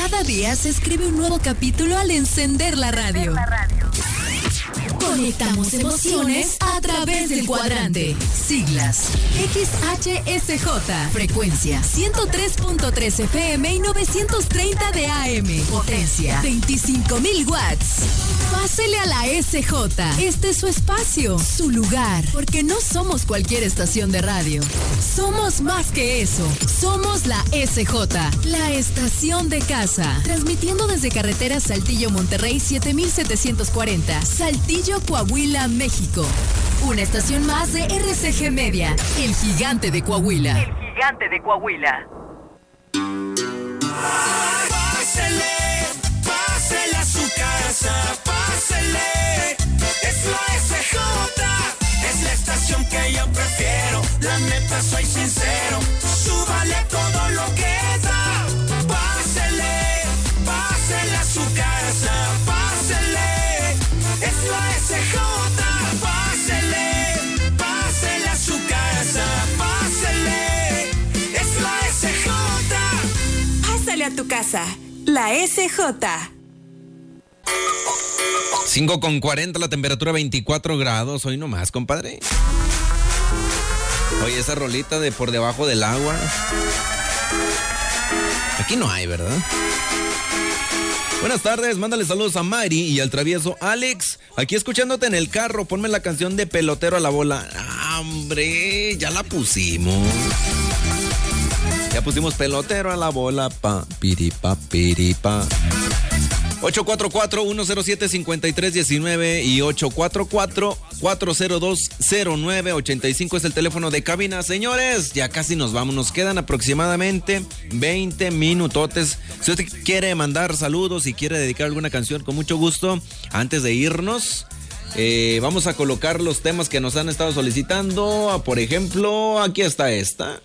Cada día se escribe un nuevo capítulo al encender la radio. Conectamos emociones a través del cuadrante. Siglas: XHSJ, frecuencia 103.3 FM y 930 de AM, potencia 25,000 watts. Pásele a la SJ. Este es su espacio, su lugar, porque no somos cualquier estación de radio. Somos más que eso. Somos la SJ, la estación de casa. Transmitiendo desde carretera Saltillo Monterrey 7740, Saltillo, Coahuila, México. Una estación más de RCG Media, el gigante de Coahuila. El gigante de Coahuila. Pásele a su casa, pásele. Es la SJ, es la estación que yo prefiero. La neta soy sincero, súbale todo lo que da. Pásele a su casa, pásele. Es la SJ, pásele a su casa, pásele. Es la SJ. Pásale a tu casa, la SJ. 5:40, la temperatura 24 grados. Hoy nomás, compadre. Oye, esa rolita de Por Debajo del Agua. Aquí no hay, ¿verdad? Buenas tardes, mándale saludos a Mari y al travieso Alex. Aquí escuchándote en el carro, ponme la canción de Pelotero a la Bola. Ah, hombre, ya la pusimos. Ya pusimos Pelotero a la Bola, pa, piripa, piripa. 844-107-5319 y 844-402-0985 es el teléfono de cabina. Señores, ya casi nos vamos, nos quedan aproximadamente 20 minutotes. Si usted quiere mandar saludos y quiere dedicar alguna canción, con mucho gusto, antes de irnos, vamos a colocar los temas que nos han estado solicitando. Por ejemplo, aquí está esta.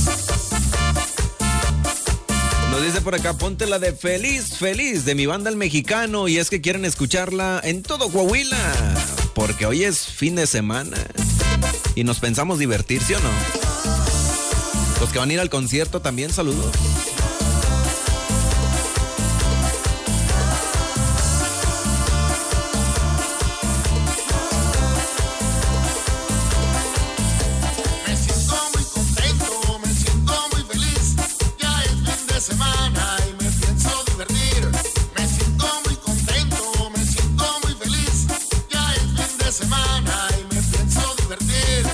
Nos dice por acá, ponte la de Feliz, Feliz, de mi banda El Mexicano. Y es que quieren escucharla en todo Coahuila, porque hoy es fin de semana y nos pensamos divertir, ¿sí o no? Los que van a ir al concierto también, saludos. Semana y me pienso divertir. Me siento muy contento, me siento muy feliz. Ya es fin de semana y me pienso divertir.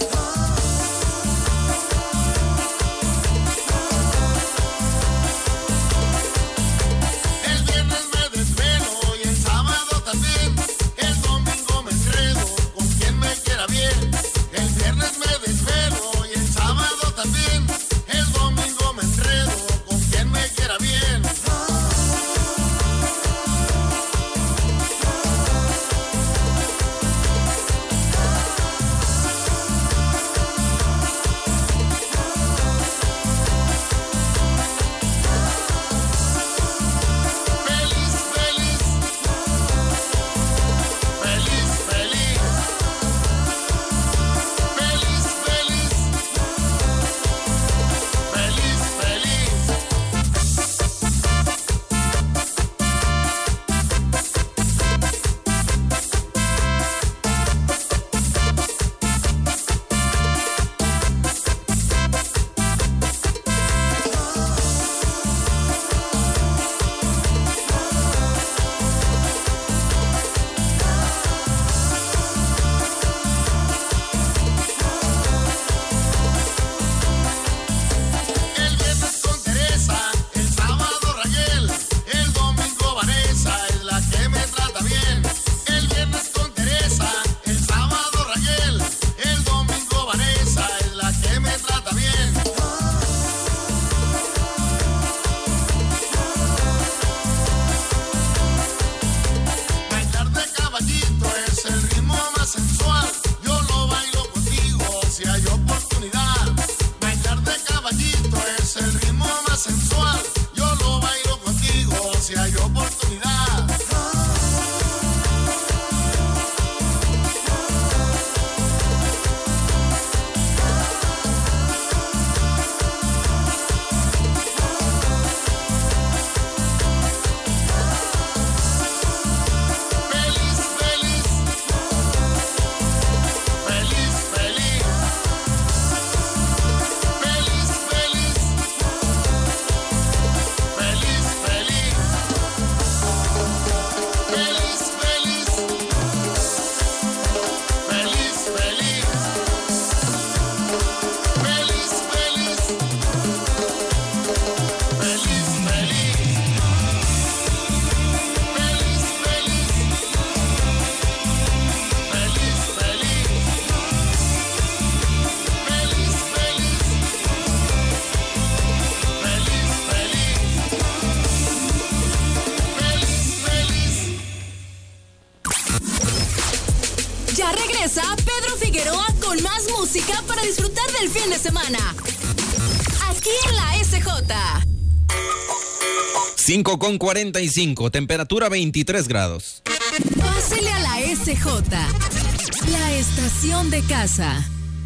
El viernes me desvelo y el sábado también. El domingo me enredo con quien me quiera bien. El viernes me desvelo y el sábado también. El domingo me enredo con quien me quiera bien. Figueroa con más música para disfrutar del fin de semana. Aquí en la SJ. 5:45, temperatura 23 grados. Pásele a la SJ, la estación de casa.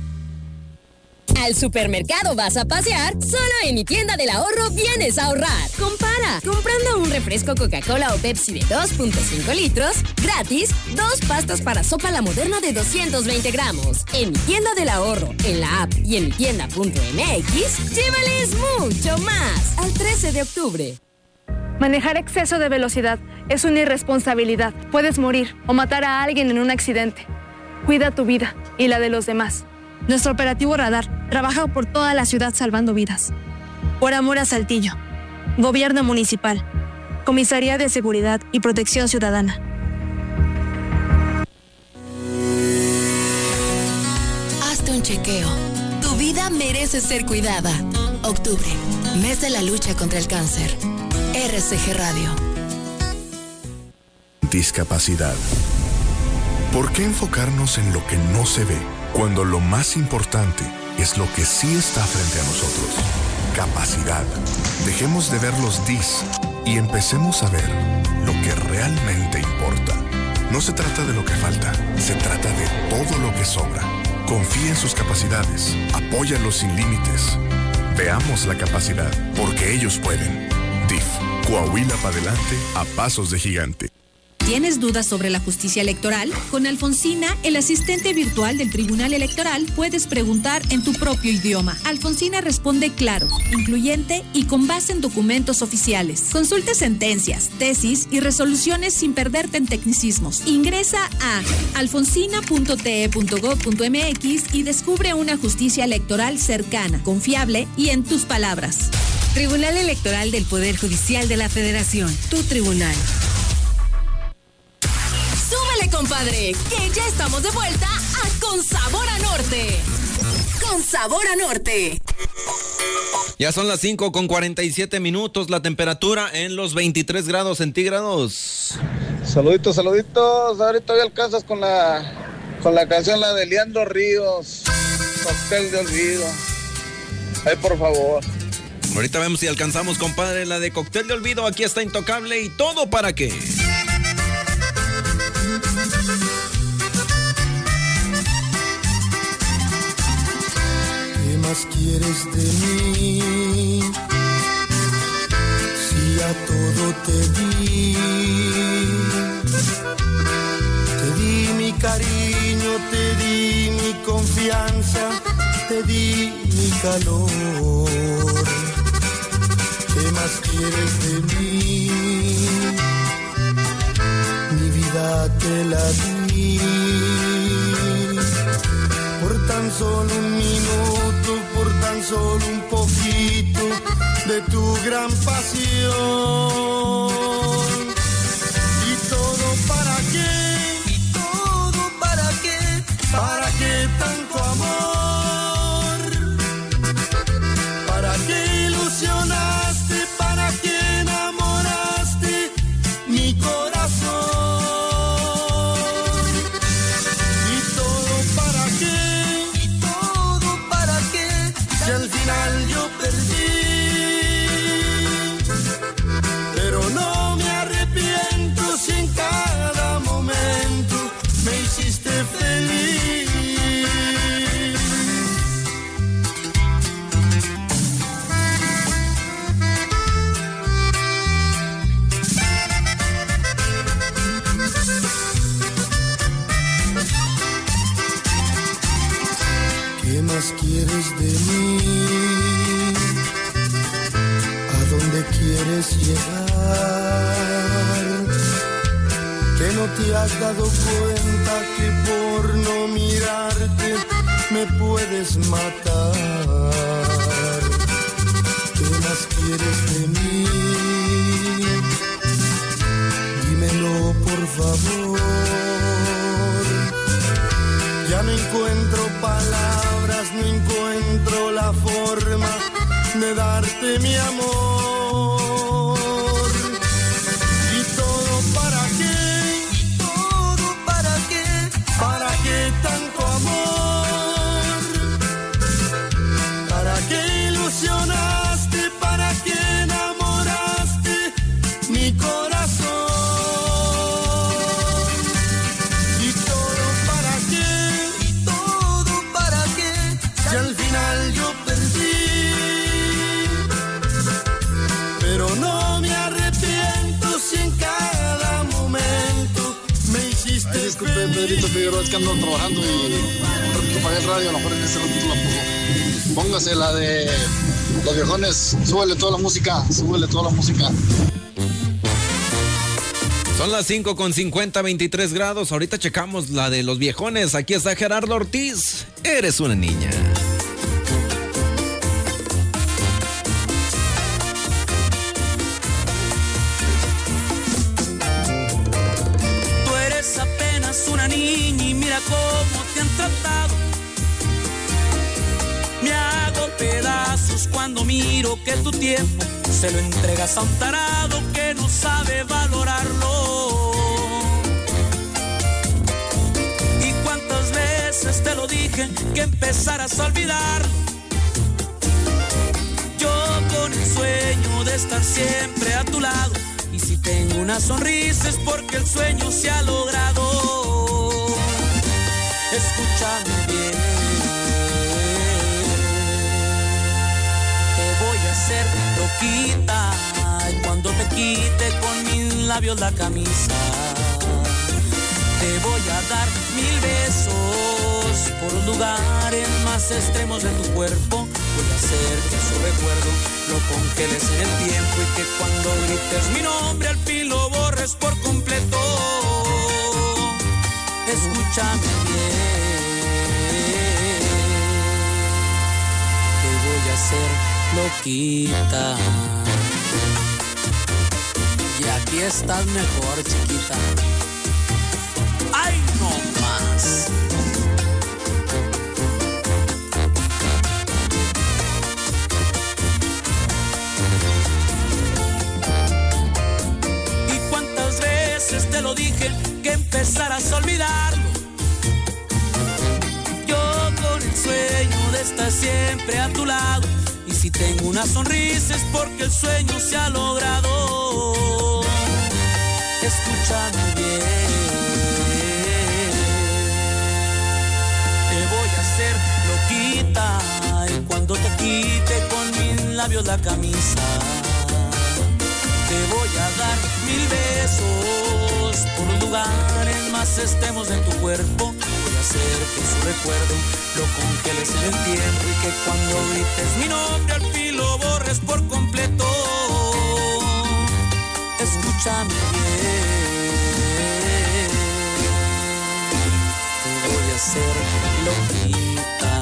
Al supermercado vas a pasear, solo en mi tienda del ahorro vienes a ahorrar. Compara, comprando un refresco Coca-Cola o Pepsi de 2.5 litros, gratis, 2 pastas para sopa La Moderna de 220 gramos. En mi tienda del ahorro, en la app y en mi tienda.mx, llévales mucho más. Al 13 de octubre. Manejar exceso de velocidad es una irresponsabilidad. Puedes morir o matar a alguien en un accidente. Cuida tu vida y la de los demás. Nuestro operativo Radar trabaja por toda la ciudad salvando vidas. Por amor a Saltillo. Gobierno Municipal. Comisaría de Seguridad y Protección Ciudadana. Hazte un chequeo. Tu vida merece ser cuidada. Octubre, mes de la lucha contra el cáncer. RCG Radio. Discapacidad. ¿Por qué enfocarnos en lo que no se ve, cuando lo más importante es lo que sí está frente a nosotros? Capacidad. Dejemos de ver los dis y empecemos a ver lo que realmente importa. No se trata de lo que falta, se trata de todo lo que sobra. Confía en sus capacidades, apóyalos sin límites. Veamos la capacidad, porque ellos pueden. DIF, Coahuila para adelante a pasos de gigante. ¿Tienes dudas sobre la justicia electoral? Con Alfonsina, el asistente virtual del Tribunal Electoral, puedes preguntar en tu propio idioma. Alfonsina responde claro, incluyente y con base en documentos oficiales. Consulte sentencias, tesis y resoluciones sin perderte en tecnicismos. Ingresa a alfonsina.te.gov.mx y descubre una justicia electoral cercana, confiable y en tus palabras. Tribunal Electoral del Poder Judicial de la Federación. Tu tribunal. ¡Súbele, compadre! Que ya estamos de vuelta a Con Sabor a Norte. Con Sabor a Norte. Ya son las 5:47, la temperatura en los 23 grados centígrados. Saluditos, saluditos. Ahorita ya alcanzas con la canción, la de Leandro Ríos. Cóctel de olvido. Ay, por favor. Ahorita vemos si alcanzamos, compadre, la de Cóctel de olvido. Aquí está Intocable y todo para qué. ¿Qué más quieres de mí? Si a todo te di mi cariño, te di mi confianza, te di mi calor. ¿Qué más quieres de mí? Mi vida te la di. Por tan solo un minuto, por tan solo un poquito de tu gran pasión. ¿Y todo para qué? ¿Y todo para qué? ¿Para qué tanto amor? ¿Para qué ilusionaste? ¿Para qué enamoraste mi corazón? ¿Y todo para qué? ¿Y todo para qué? Si al final yo perdí. Pero no me arrepiento si en cada momento me hiciste feliz. ¿Qué más quieres de mí? ¿A dónde quieres llegar? Que no te has dado cuenta que por no mirarte me puedes matar. ¿Qué más quieres de mí? Dímelo por favor. Ya no encuentro palabras, no encuentro la forma de darte mi amor. ¿Y todo para qué? ¿Y todo para qué? ¿Para qué tanto amor? disculpe, Pedrito Figueroa, es que ando trabajando y un ratito para el radio, a lo mejor en ese ratito la pongo. Póngase la de Los Viejones, súbele toda la música, súbele toda la música. Son las 5:50, 23 grados. Ahorita checamos la de Los Viejones. Aquí está Gerardo Ortiz. Eres una niña. Tú eres apenas una niña y mira cómo te han tratado. Me hago pedazos cuando miro que tu tiempo se lo entregas a un tarado que no sabe valorarlo. Y cuántas veces te lo dije que empezaras a olvidarlo. Yo con el sueño de estar siempre a tu lado. Y si tengo una sonrisa es porque el sueño se ha logrado. Escúchame bien. Ser loquita y cuando te quite con mis labios la camisa te voy a dar 1000 besos por los lugares más extremos de tu cuerpo. Voy a hacer que su recuerdo lo congeles en el tiempo y que cuando grites mi nombre al fin lo borres por completo. Escúchame bien, te voy a hacer loquita. Y aquí estás mejor, chiquita. ¡Ay, no más! ¿Y cuántas veces te lo dije que empezaras a olvidarlo? Yo con el sueño de estar siempre a tu lado. Y si tengo una sonrisa es porque el sueño se ha logrado. Escúchame bien. Te voy a hacer loquita y cuando te quite con mis labios la camisa te voy a dar 1000 besos por los lugares más extremos de tu cuerpo. Voy a hacer que su recuerdo lo congeles en el tiempo y que cuando grites mi nombre al fin lo borres por completo. Escúchame bien, te voy a hacer loquita.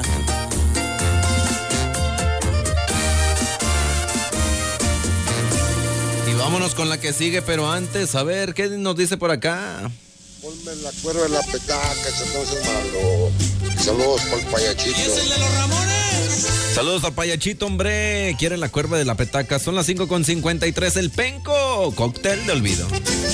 Y vámonos con la que sigue, pero antes, a ver, ¿qué nos dice por acá? Ponme la cuerda de la petaca, entonces malo. Saludos para el payachito. ¿Y es el de los Ramones? Saludos al payachito, hombre. Quieren la cuerda de la petaca. Son las 5:53. El Penco, cóctel de olvido.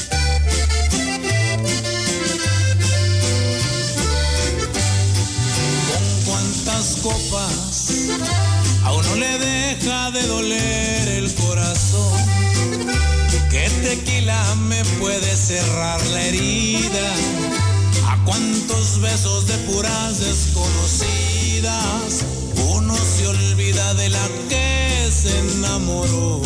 Con cuántas copas a uno le deja de doler el corazón. ¿Qué tequila me puede cerrar la herida? ¿A cuántos besos de puras desconocidas uno se olvida de la que se enamoró?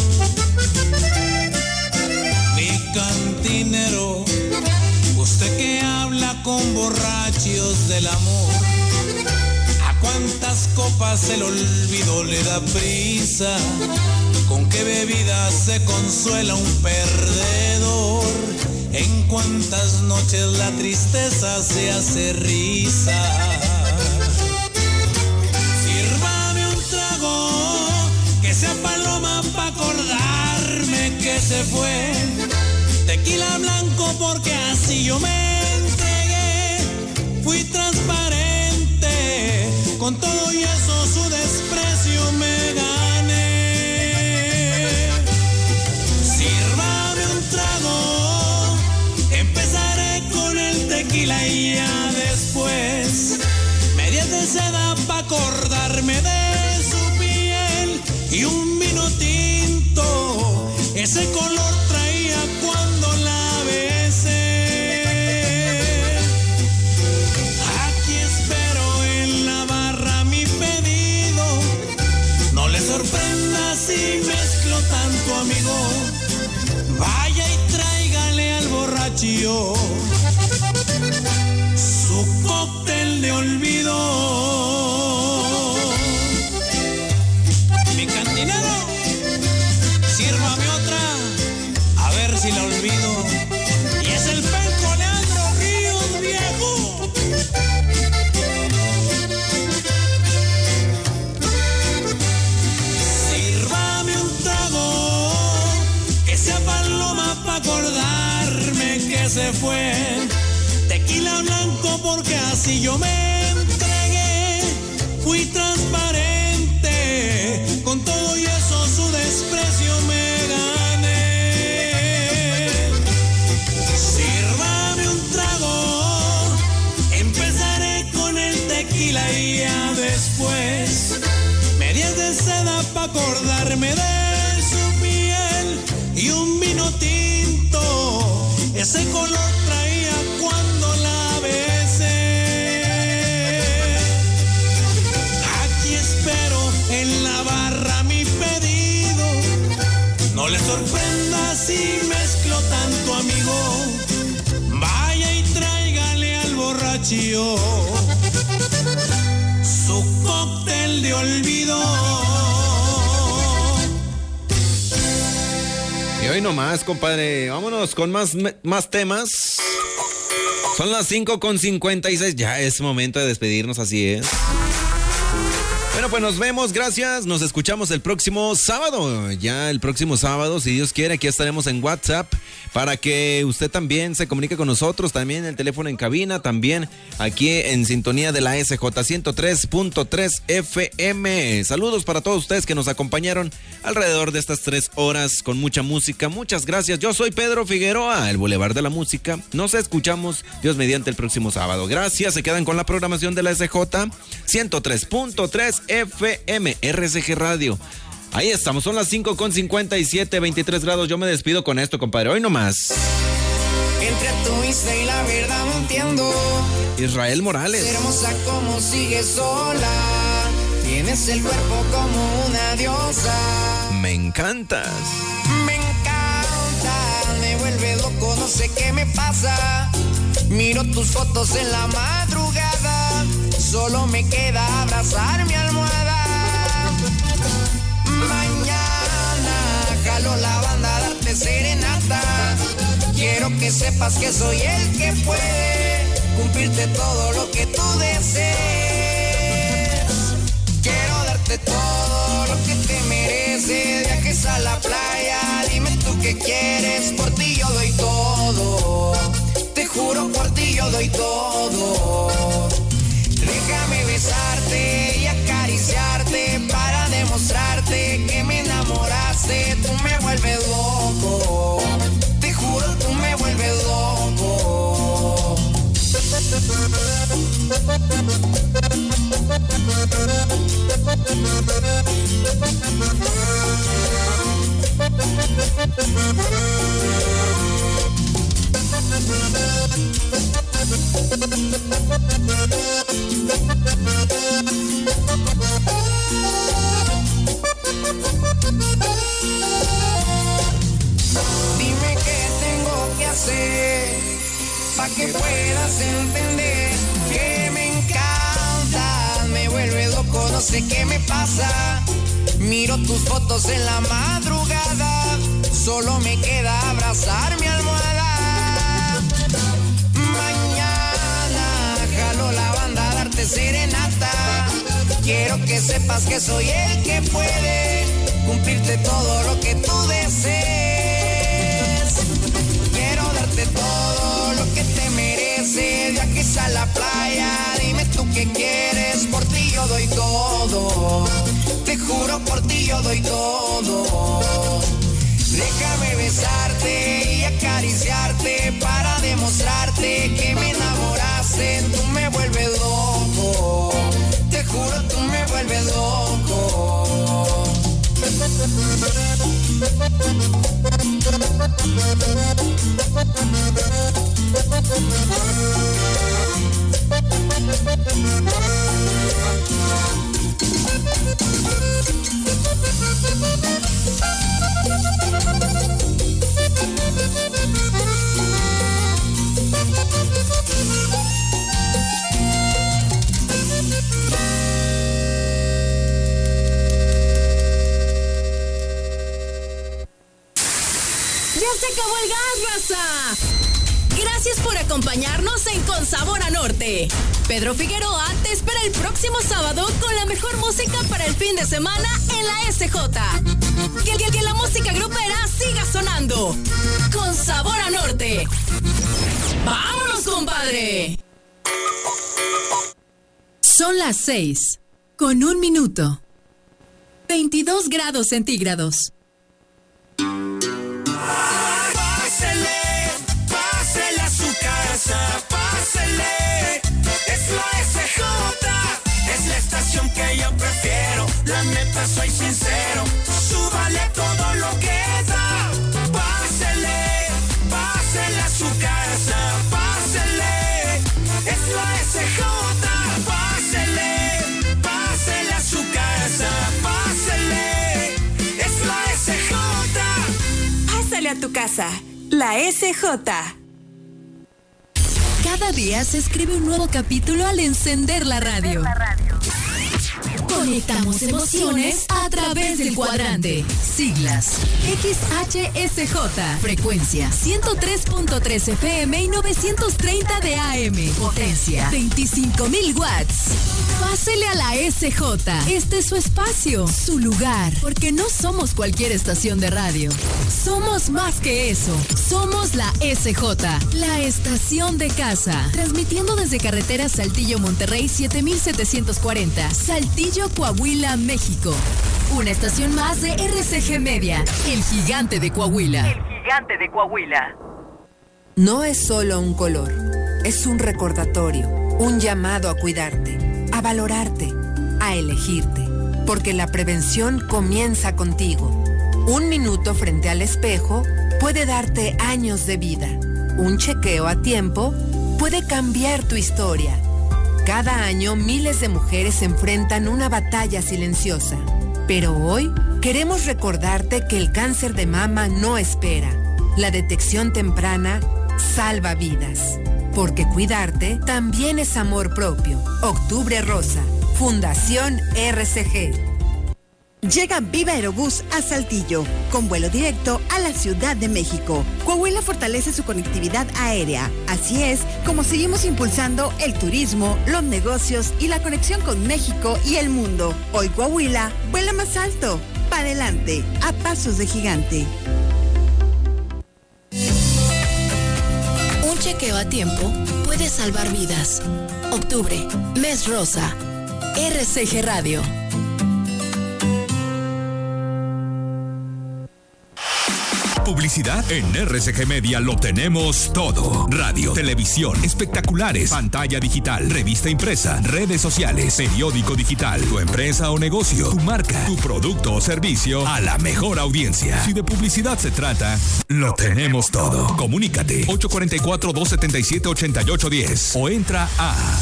Mi cantinero, usted que habla con borrachos del amor, ¿a cuántas copas el olvido le da prisa? ¿Con qué bebida se consuela un perdedor? ¿En cuántas noches la tristeza se hace risa? Sírvame un trago, que sea paloma pa' acordarme que se fue. Tequila blanco porque así yo me entregué. Fui transparente, con todo y eso su desprecio me gané. Tequila y ya después media de seda pa' acordarme de su piel y un vino tinto, ese color traía cuando la besé. Aquí espero en la barra mi pedido, no le sorprenda si mezclo tanto, amigo, vaya y tráigale al borrachillo. casi la olvido. Y es el penco Leandro Ríos, viejo. Sírvame un trago, que sea paloma pa' acordarme que se fue. Tequila blanco porque así yo me entregué. Fui transparente, con todo y eso su desprecio me gané. Sírvame un trago, empezaré con el tequila y ya después medias de seda pa' acordarme de su piel y un vino tinto, ese color traía cuando la besé. Aquí espero en la barra mi pedido, no le sorprenda si mezclo tanto, amigo. Vaya y tráigale al borrachillo su cóctel de olvido. Y hoy nomás, compadre, vámonos con más temas. Son las 5:56, ya es momento de despedirnos, así es. Bueno, pues nos vemos, gracias, nos escuchamos el próximo sábado. Ya el próximo sábado, si Dios quiere, aquí estaremos en WhatsApp para que usted también se comunique con nosotros, también el teléfono en cabina, también aquí en sintonía de la SJ 103.3 FM. Saludos para todos ustedes que nos acompañaron alrededor de estas 3 horas con mucha música. Muchas gracias. Yo soy Pedro Figueroa, el Boulevard de la Música. Nos escuchamos, Dios mediante, el próximo sábado. Gracias, se quedan con la programación de la SJ 103.3 FM, RCG Radio. Ahí estamos, son las 5:57, 23 grados. Yo me despido con esto, compadre. Hoy nomás. Entre tu Insta y la verdad no entiendo. Israel Morales. Hermosa como sigues sola. Tienes el cuerpo como una diosa. Me encantas. Me encanta, me vuelve loco, no sé qué me pasa. Miro tus fotos en la madrugada. Solo me queda abrazar mi almohada. Mañana jalo la banda a darte serenata. Quiero que sepas que soy el que puede cumplirte todo lo que tú desees. Quiero darte todo lo que te mereces. Viajes a la playa, dime tú qué quieres. Por ti yo doy todo. Te juro, por ti yo doy todo. Déjame besarte y acariciarte para demostrarte que me enamoraste. Tú me vuelves loco. Te juro, tú me vuelves loco. Dime qué tengo que hacer para que puedas entender que me encanta, me vuelve loco, no sé qué me pasa. Miro tus fotos en la madrugada, solo me queda abrazar mi almohada. Mañana jalo la banda a darte serenata. Quiero que sepas que soy el que puede cumplirte todo lo que tú desees. Quiero darte todo lo que te mereces. Viajes a la playa, dime tú qué quieres. Por ti yo doy todo. Te juro, por ti yo doy todo. Déjame besarte y acariciarte para demostrarte que me enamoraste. Tú me vuelves loco. Te juro, tú me vuelves loco. ¡Ya se acabó el gas, raza! Gracias por acompañarnos en Con Sabor a Norte. Pedro Figueroa te espera el próximo sábado con la mejor música para el fin de semana en la SJ. Que la música grupera siga sonando. Con Sabor a Norte. ¡Vámonos, compadre! Son las 6, con 1 minuto. 22 grados centígrados. Pásele a su casa, pásele. Es la SJ, es la estación que yo prefiero. La neta, soy sincero, súbale todo lo que da. Pásele a su casa, pásele. Es la SJ, pásele a su casa, pásele. Es la SJ. Pásale a tu casa, la SJ. Cada día se escribe un nuevo capítulo al encender la radio. Conectamos emociones a través del cuadrante. Siglas: XHSJ. Frecuencia: 103.3 FM y 930 de AM. Potencia: 25,000 watts. Pásele a la SJ. Este es su espacio, su lugar. Porque no somos cualquier estación de radio. Somos más que eso. Somos la SJ, la estación de casa. Transmitiendo desde carretera Saltillo-Monterrey 7740. Saltillo, Coahuila, México. Una estación más de RCG Media, el gigante de Coahuila. El gigante de Coahuila. No es solo un color, es un recordatorio, un llamado a cuidarte, a valorarte, a elegirte, porque la prevención comienza contigo. 1 minuto frente al espejo puede darte años de vida. Un chequeo a tiempo puede cambiar tu historia. Cada año miles de mujeres enfrentan una batalla silenciosa. Pero hoy queremos recordarte que el cáncer de mama no espera. La detección temprana salva vidas. Porque cuidarte también es amor propio. Octubre Rosa. Fundación RCG. Llega Viva Aerobús a Saltillo, con vuelo directo a la Ciudad de México. Coahuila fortalece su conectividad aérea. Así es como seguimos impulsando el turismo, los negocios y la conexión con México y el mundo. Hoy Coahuila vuela más alto, para adelante, a pasos de gigante. Un chequeo a tiempo puede salvar vidas. Octubre, mes rosa. RCG Radio. Publicidad en RCG Media lo tenemos todo. Radio, televisión, espectaculares, pantalla digital, revista impresa, redes sociales, periódico digital, tu empresa o negocio, tu marca, tu producto o servicio a la mejor audiencia. Si de publicidad se trata, lo tenemos todo. Comunícate 844-277-8810 o entra a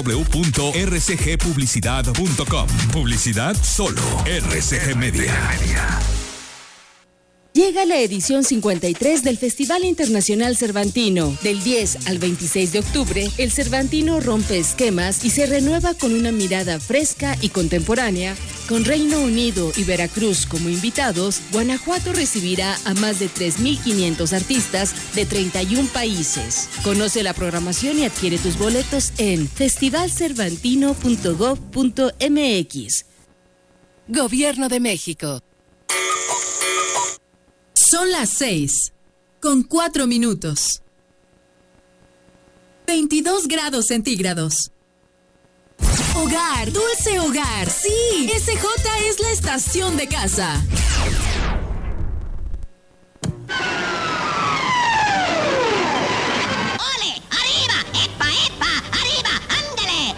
www.rcgpublicidad.com. Publicidad solo RCG Media. Llega la edición 53 del Festival Internacional Cervantino. Del 10 al 26 de octubre, el Cervantino rompe esquemas y se renueva con una mirada fresca y contemporánea. Con Reino Unido y Veracruz como invitados, Guanajuato recibirá a más de 3,500 artistas de 31 países. Conoce la programación y adquiere tus boletos en festivalcervantino.gov.mx. Gobierno de México. Son las 6, con 4 minutos. 22 grados centígrados. Hogar, dulce hogar. Sí, SJ es la estación de casa. ¡Ole! ¡Arriba! ¡Epa, epa! ¡Arriba! ¡Ándale!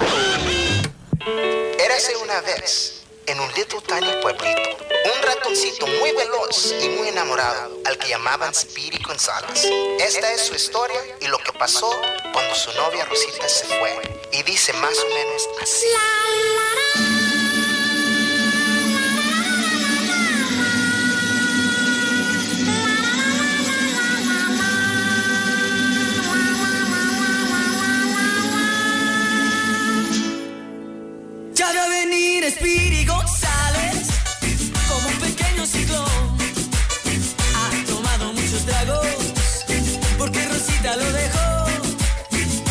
Érase una vez, en un little tiny pueblito, un ratoncito muy veloz y muy enamorado al que llamaban Speedy González. Esta es su historia y lo que pasó cuando su novia Rosita se fue. Y dice más o menos así. Ya va a venir Speedy González como un pequeño ciclón. Ha tomado muchos tragos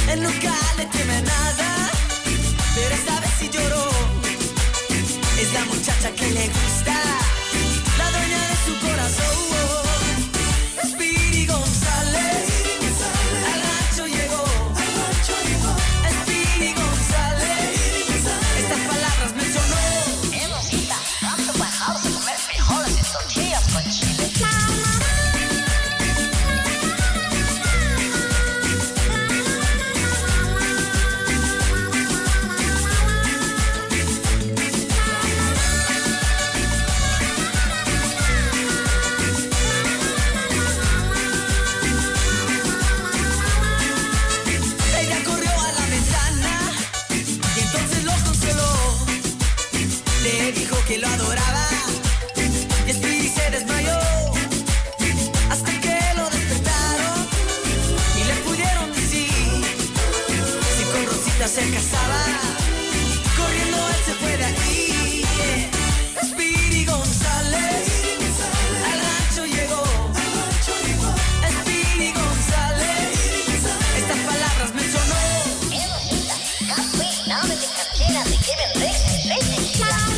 él nunca le teme a nada, pero esta vez sí lloró. Es la muchacha que le gusta, la dueña de su corazón. Speedy González, al rancho llegó. Speedy González, estas palabras mencionó. Hemos ido tanto bajado de comer frijoles y tortillas con chile. Ella corrió a la ventana y entonces lo consoló. Le dijo que lo adoraba y Speedy se desmayó. Hasta que lo despertaron y le pudieron decir si con Rosita se casaba. Corriendo él se fue de ahí. Speedy González, al rancho llegó. Speedy González, estas palabras mencionó. Hemos ido tanto y nada de cartera de Kevin Racing.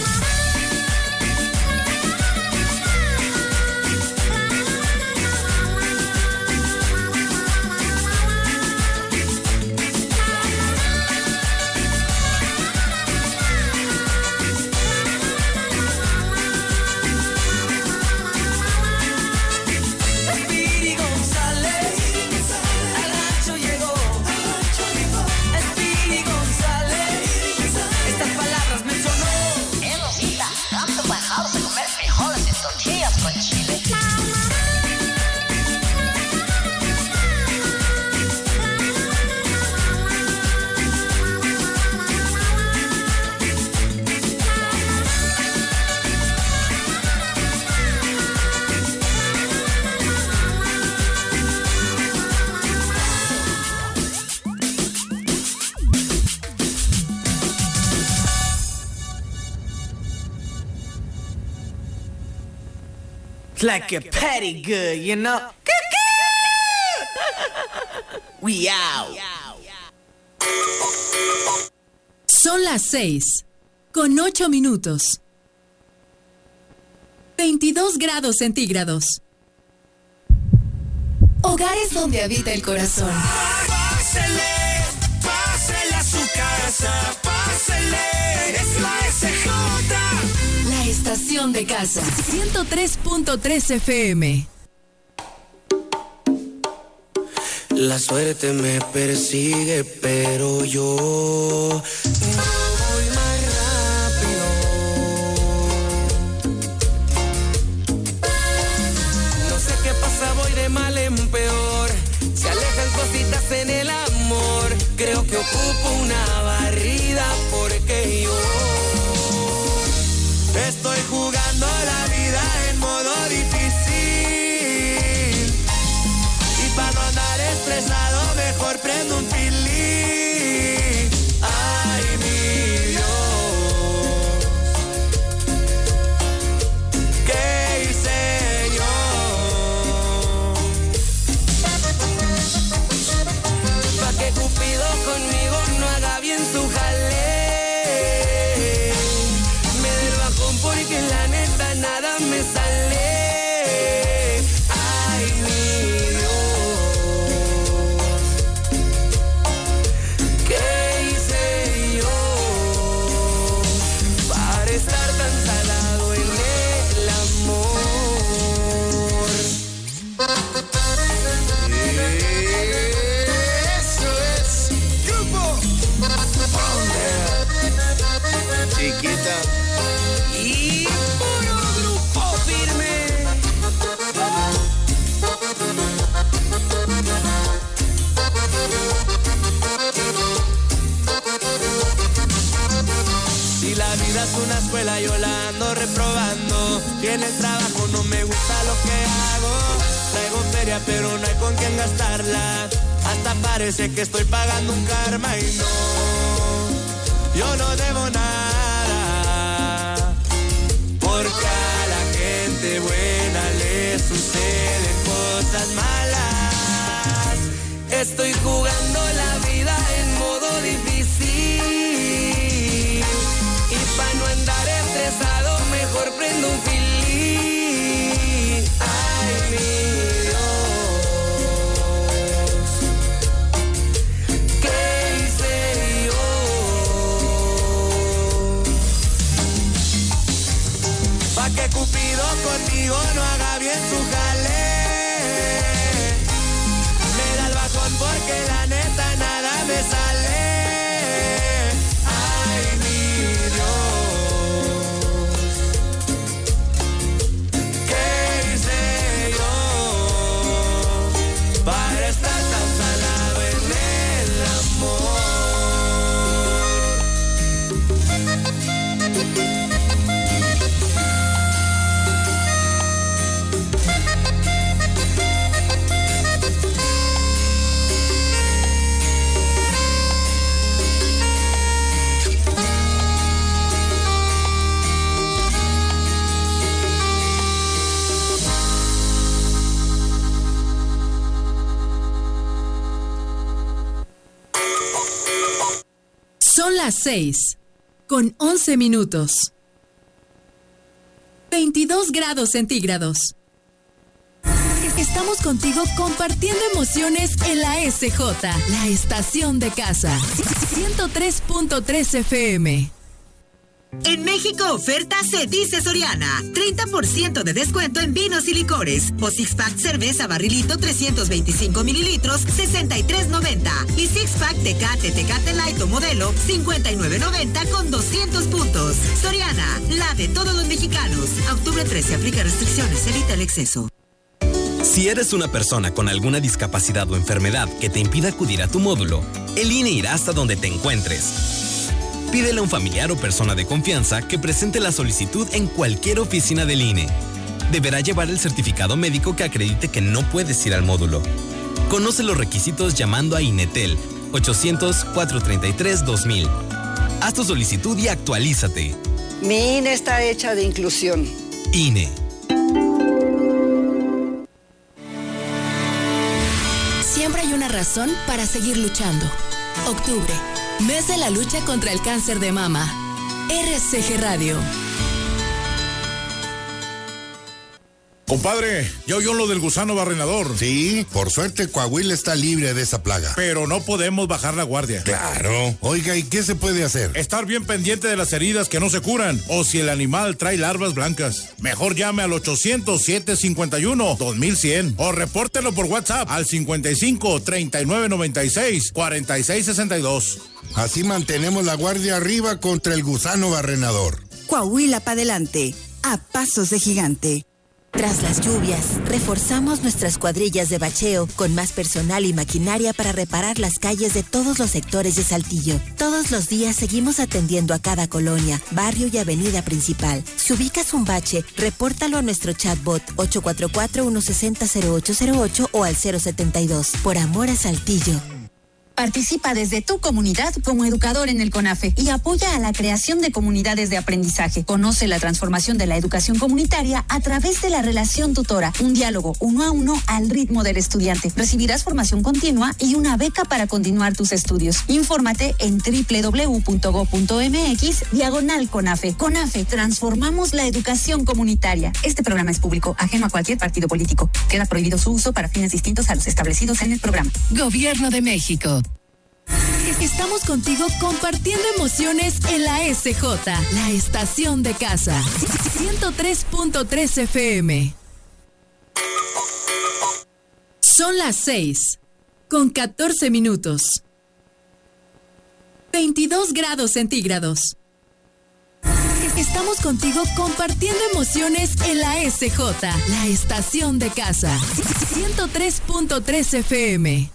Speedy González, al rancho llegó. Speedy González, estas palabras mencionó. Hemos ido tanto bajado de comer frijoles y tortillas con chile. It's like a patty good, you know. We out. Son las 6, con 8 minutos. 22 grados centígrados. Hogares donde habita el corazón. Pásele, pásele a su casa, pásele, es la SJ. La estación de casa. 103.3 FM. La suerte me persigue, pero yo voy más rápido. No sé qué pasa, voy de mal en peor. Se alejan cositas en el amor. Creo que ocupo una barrida porque yo estoy jugando la vida en modo difícil. Y para no andar estresado, mejor prendo un pilín. Ay, mi Dios, ¿qué hice yo? Pa' que Cupido conmigo no haga bien su jale. Porque la neta nada me sale. Ay, mi Dios, ¿qué hice yo para estar tan salado en el amor? Eso es Grupo Founder. Chiquita. Y puro grupo firme. Si la vida es una escuela, yo la ando reprobando. Y en el trabajo no me gusta lo que hago. Traigo feria, pero no hay con quién gastarla. Hasta parece que estoy pagando un karma y no, yo no debo nada. Porque a la gente buena le suceden cosas malas. Estoy jugando la vida Son las 6:11. 22 grados centígrados. Estamos contigo compartiendo emociones en la SJ, la estación de casa. 103.3 FM. En México, oferta se dice Soriana. 30% de descuento en vinos y licores. O Six Pack cerveza barrilito 325 mililitros, 63.90. Y Six Pack Tecate Light o modelo, 59.90 con 200 puntos. Soriana, la de todos los mexicanos. A octubre 13, aplica restricciones, evita el exceso. Si eres una persona con alguna discapacidad o enfermedad que te impida acudir a tu módulo, el INE irá hasta donde te encuentres. Pídele a un familiar o persona de confianza que presente la solicitud en cualquier oficina del INE. Deberá llevar el certificado médico que acredite que no puedes ir al módulo. Conoce los requisitos llamando a INETEL 800-433-2000. Haz tu solicitud y actualízate. Mi INE está hecha de inclusión. INE. Siempre hay una razón para seguir luchando. Octubre, mes de la lucha contra el cáncer de mama. RCG Radio. Compadre, ¿ya oyó lo del gusano barrenador? Sí, por suerte Coahuila está libre de esa plaga. Pero no podemos bajar la guardia. Claro. Oiga, ¿y qué se puede hacer? Estar bien pendiente de las heridas que no se curan o si el animal trae larvas blancas. Mejor llame al 800-751-2100 o repórtelo por WhatsApp al 55-3996-4662. Así mantenemos la guardia arriba contra el gusano barrenador. Coahuila para adelante, a pasos de gigante. Tras las lluvias, reforzamos nuestras cuadrillas de bacheo con más personal y maquinaria para reparar las calles de todos los sectores de Saltillo. Todos los días seguimos atendiendo a cada colonia, barrio y avenida principal. Si ubicas un bache, repórtalo a nuestro chatbot 844-160-0808 o al 072. Por amor a Saltillo. Participa desde tu comunidad como educador en el CONAFE y apoya a la creación de comunidades de aprendizaje. Conoce la transformación de la educación comunitaria a través de la relación tutora, un diálogo 1 a 1 al ritmo del estudiante. Recibirás formación continua y una beca para continuar tus estudios. Infórmate en www.go.mx/CONAFE. CONAFE, transformamos la educación comunitaria. Este programa es público, ajeno a cualquier partido político. Queda prohibido su uso para fines distintos a los establecidos en el programa. Gobierno de México. Estamos contigo compartiendo emociones en la SJ, la estación de casa. 103.3 FM. Son las 6:14. 22 grados centígrados. Estamos contigo compartiendo emociones en la SJ, la estación de casa. 103.3 FM.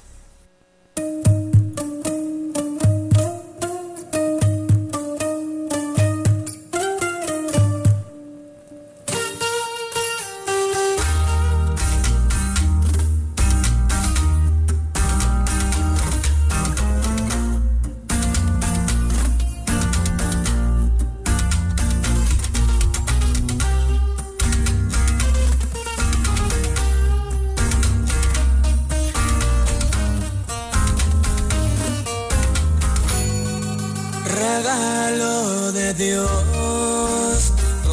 Regalo de Dios,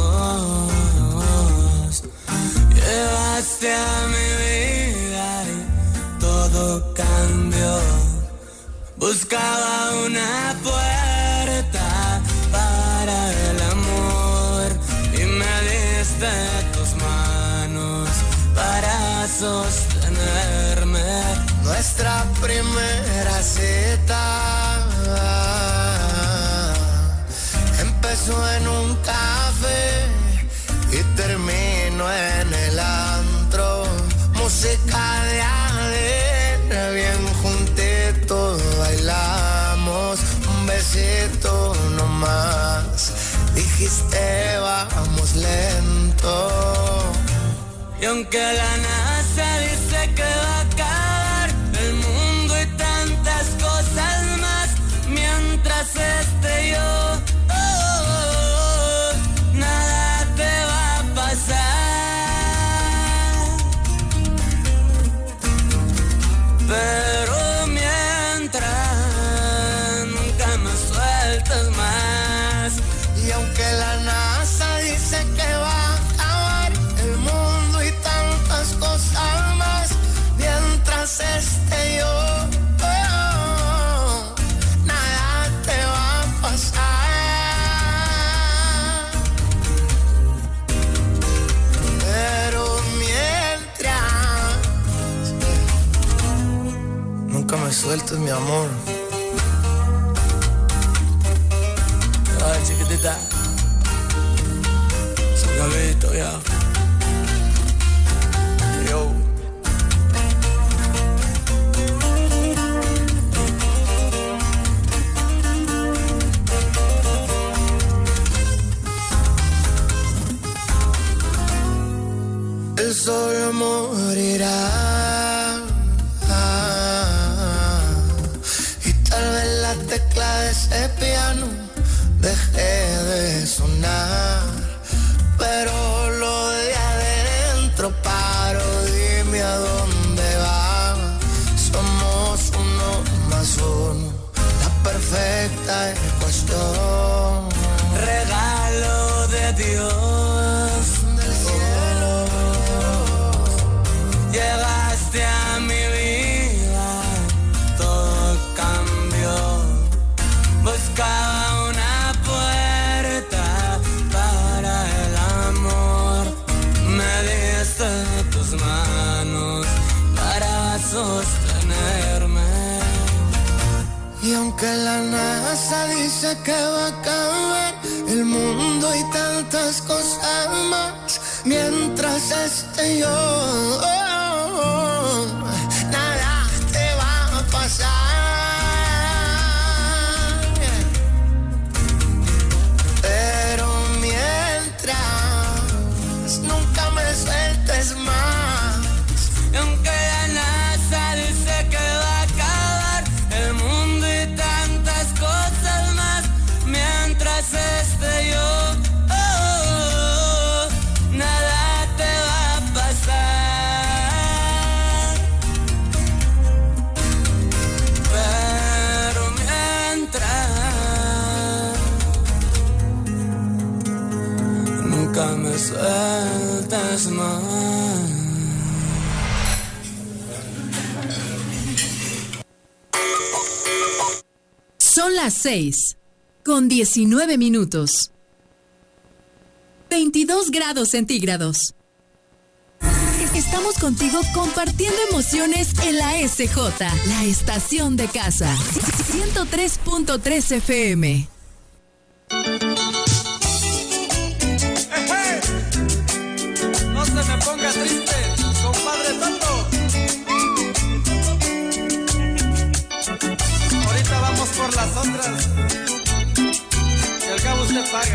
llegaste a mi vida y todo cambió. Buscaba una puerta para el amor y me diste tus manos para sostenerme. Nuestra primera cita empezó en un café y terminó en el antro. Música de alegre, bien juntitos bailamos. Un besito nomás, dijiste vamos lento. Y aunque la NASA dice que va a acabar el mundo y tantas cosas más, mientras esté yo, nada te va a pasar. Pero mientras nunca me sueltes me sueltes, mi amor. Ay, chiquitita. Salgadito ya. Yo. El sol morirá y tal vez la tecla de ese piano deje de sonar, pero lo de adentro paro, dime a dónde va. Somos uno más uno, la perfecta ecuación, regalo de Dios del cielo. Llegaste a mi vida, todo cambió. Buscaba una puerta para el amor. Me diste tus manos para sostenerme. Y aunque la NASA dice que va a acabar el mundo y tantas cosas más, mientras esté yo, nada te va a pasar. Pero mientras nunca me sueltes más. Y aunque la NASA dice que va a acabar el mundo y tantas cosas más, mientras esté yo, nada te va a pasar. Pero mientras nunca me sueltes más. Son las 6:19. 22 grados centígrados. Estamos contigo compartiendo emociones en la SJ, la estación de casa. 103.3 FM. No se me ponga triste, compadre Tato. Ahorita vamos por las otras. Y al cabo usted paga.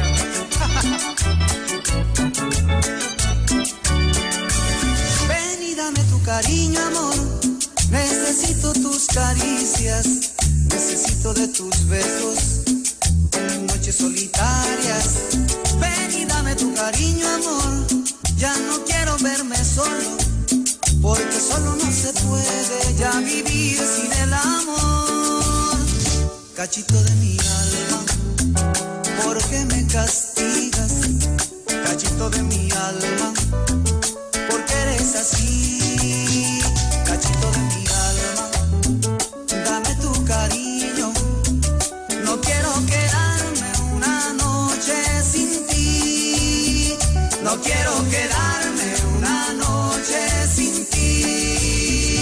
Ven y dame tu cariño, amor. Necesito tus caricias. Necesito de tus besos en mis noches solitarias. Ven y dame tu cariño, amor. Ya no quiero verme solo, porque solo no se puede ya vivir sin el amor. Cachito de mi alma, ¿por qué me castigas? Cachito de mi alma, ¿por qué eres así? Cachito de mi alma, dame tu cariño. No quiero quedarme una noche sin ti. No quiero quedarme una noche sin ti.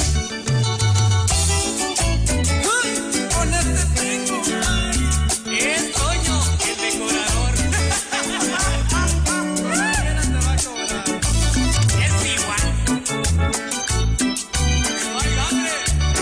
Con este tengo, es Toño, el decorador. ¿Quién te va a cobrar? Es igual. ¡Ay, hombre!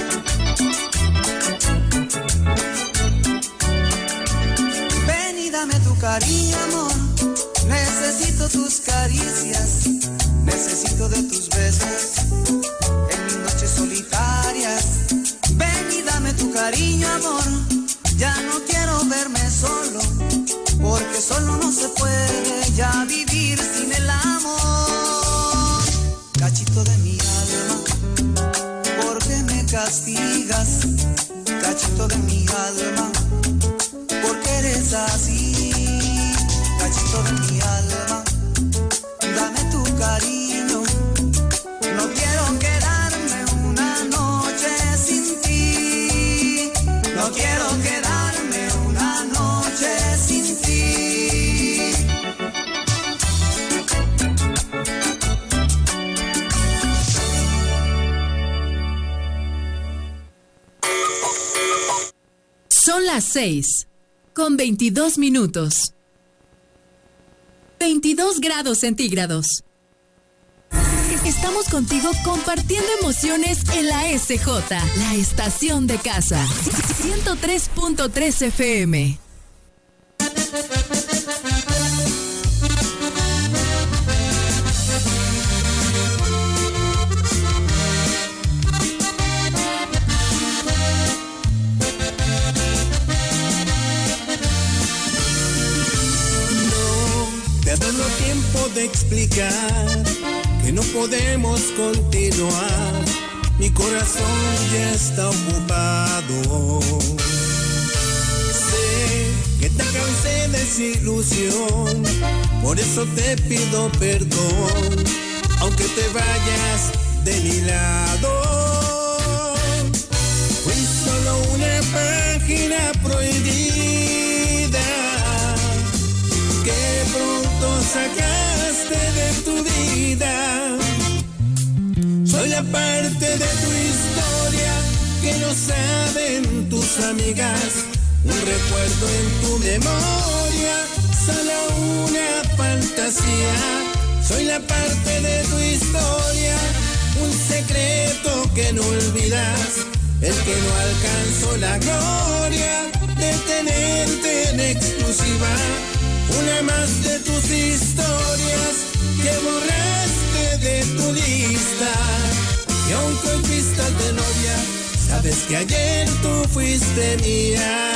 Ven y dame tu cariño, amor. Necesito tus caricias. Necesito de tus besos en mis noches solitarias. Ven y dame tu cariño, amor. Ya no quiero verme solo, porque solo no se puede ya vivir sin el amor. Cachito de mi alma, ¿por qué me castigas? Cachito de mi alma, ¿por qué eres así? Cachito de mi alma, dame tu cariño. No quiero quedarme una noche sin ti. No quiero quedarme una noche sin ti. Son las 6:22. 22 grados centígrados. Estamos contigo compartiendo emociones en la SJ, la estación de casa. 103.3 FM. Te ha dado tiempo de explicar que no podemos continuar. Mi corazón ya está ocupado. Sé que te causé desilusión, por eso te pido perdón, aunque te vayas de mi lado. Fui solo una página prohibida que pronto sacaste de tu vida. Soy la parte de tu historia que no saben tus amigas, un recuerdo en tu memoria, solo una fantasía. Soy la parte de tu historia, un secreto que no olvidas, el que no alcanzó la gloria de tenerte en exclusiva. Una más de tus historias que borraste de tu lista. Y aunque hoy vistas de novia, sabes que ayer tú fuiste mía.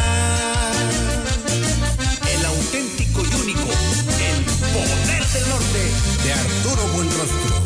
El auténtico y único, el poder del norte, de Arturo Buenrostro.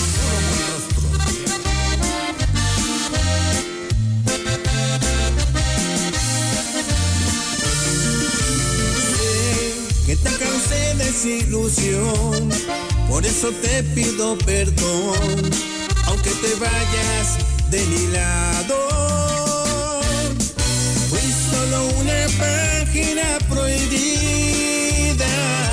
Que te causé desilusión, por eso te pido perdón, aunque te vayas de mi lado. Fui solo una página prohibida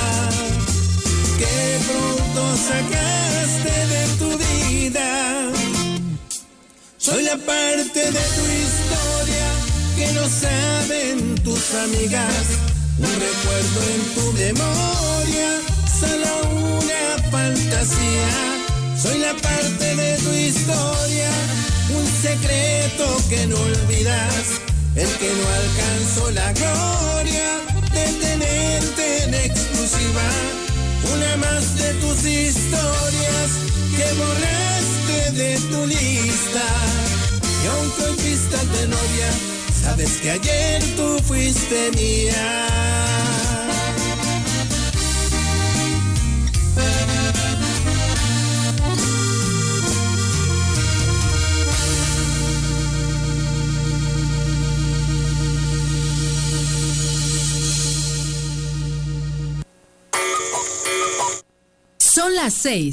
que pronto sacaste de tu vida. Soy la parte de tu historia que no saben tus amigas, un recuerdo en tu memoria, solo una fantasía. Soy la parte de tu historia, un secreto que no olvidas, el que no alcanzó la gloria de tenerte en exclusiva. Una más de tus historias que borraste de tu lista. Y aunque hoy vistas de novia, sabes que ayer tú fuiste mía. Son las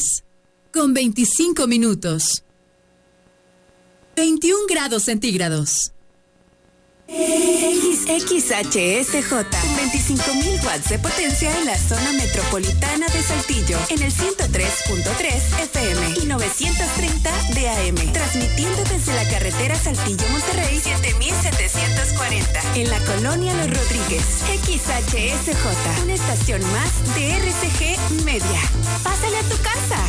6:25. 21 grados centígrados. XHSJ, 25.000 watts de potencia en la zona metropolitana de Saltillo, en el 103.3 FM y 930 de AM, transmitiendo desde la carretera Saltillo-Monterrey 7740, en la colonia Los Rodríguez. XHSJ, una estación más de RCG Media. Pásale a tu casa.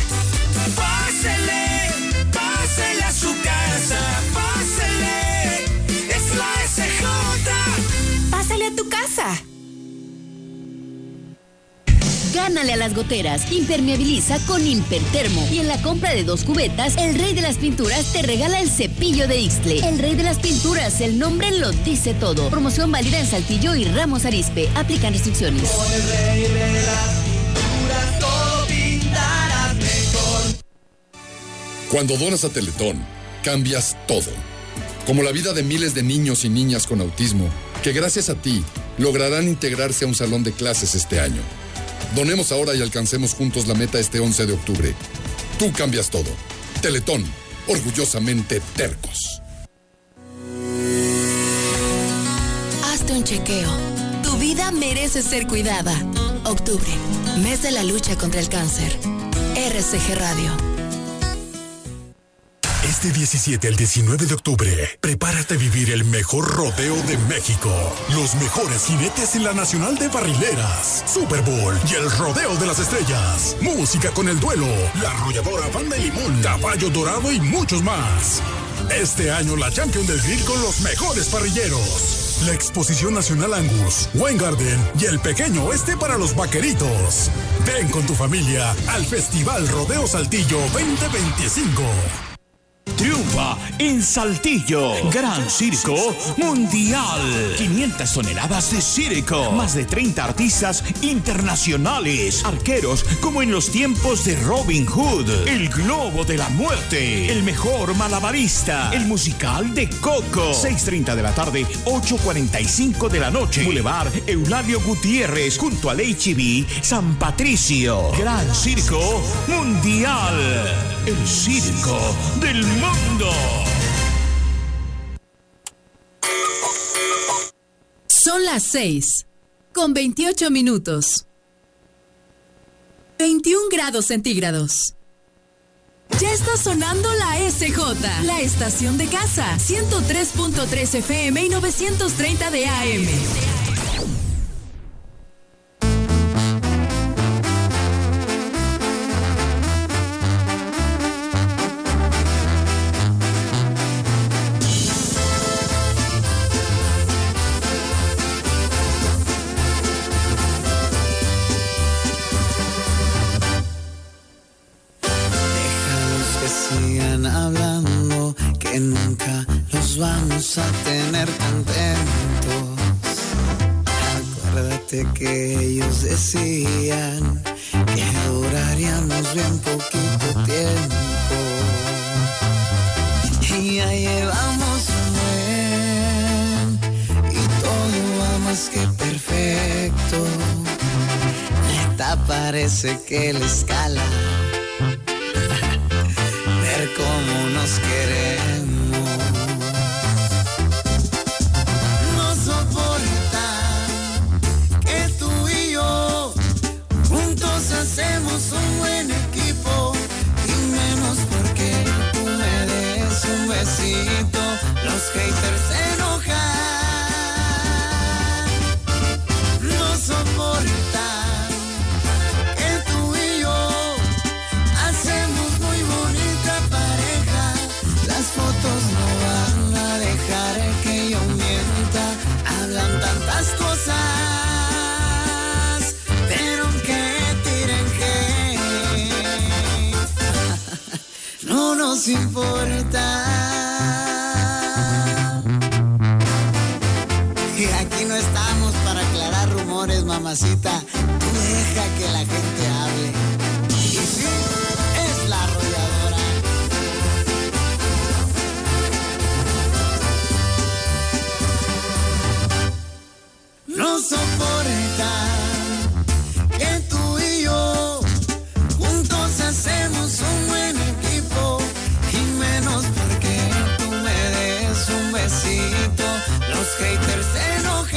Pásale a su casa, pásale. Es la SJ. Pásale a tu casa. Gánale a las goteras. Impermeabiliza con Impertermo. Y en la compra de 2 cubetas, el rey de las pinturas te regala el cepillo de Ixtle. El rey de las pinturas, el nombre lo dice todo. Promoción válida en Saltillo y Ramos Arizpe. Aplican restricciones. Con el rey de las pinturas todo pintarás mejor. Cuando donas a Teletón, cambias todo. Como la vida de miles de niños y niñas con autismo, que gracias a ti lograrán integrarse a un salón de clases este año. Donemos ahora y alcancemos juntos la meta este 11 de octubre. Tú cambias todo. Teletón, orgullosamente tercos. Hazte un chequeo. Tu vida merece ser cuidada. Octubre, mes de la lucha contra el cáncer. RCG Radio. Este 17 al 19 de octubre, prepárate a vivir el mejor rodeo de México. Los mejores jinetes en la Nacional de Barrileras, Super Bowl y el Rodeo de las Estrellas. Música con El Duelo, La Arrolladora Banda de Limón, Caballo Dorado y muchos más. Este año la Champion del Grill con los mejores parrilleros. La Exposición Nacional Angus, Wine Garden y el Pequeño Oeste para los vaqueritos. Ven con tu familia al Festival Rodeo Saltillo 2025. Triunfa en Saltillo. Gran Circo Mundial. 500 toneladas de circo. Más de 30 artistas internacionales. Arqueros como en los tiempos de Robin Hood. El Globo de la Muerte. El mejor malabarista. El musical de Coco. 6:30 de la tarde, 8:45 de la noche. Boulevard Eulalio Gutiérrez, junto al H-E-B San Patricio. Gran Circo Mundial. El circo del mundo. Son las 6:28. 21 grados centígrados. Ya está sonando la SJ, la estación de casa. 103.3 FM y 930 de AM. Hablando que nunca los vamos a tener contentos. Acuérdate que ellos decían que duraríamos bien poquito tiempo. Y ya llevamos un buen y todo va más que perfecto. Neta parece que la escala cómo nos queremos. No soportan que tú y yo juntos hacemos un buen equipo, y menos porque tú me des un besito, los haters se enojan. No soportan que tú y yo hacemos muy bonita pareja, las fotos no van a dejar que yo mienta. Hablan tantas cosas, pero que tiren hate, no nos importa. Y aquí no estamos para aclarar rumores, mamacita. Tú deja que la gente hable. Y sí, es la arrolladora. No soportan que tú y yo juntos hacemos un buen equipo, y menos porque tú me des un besito, los haters se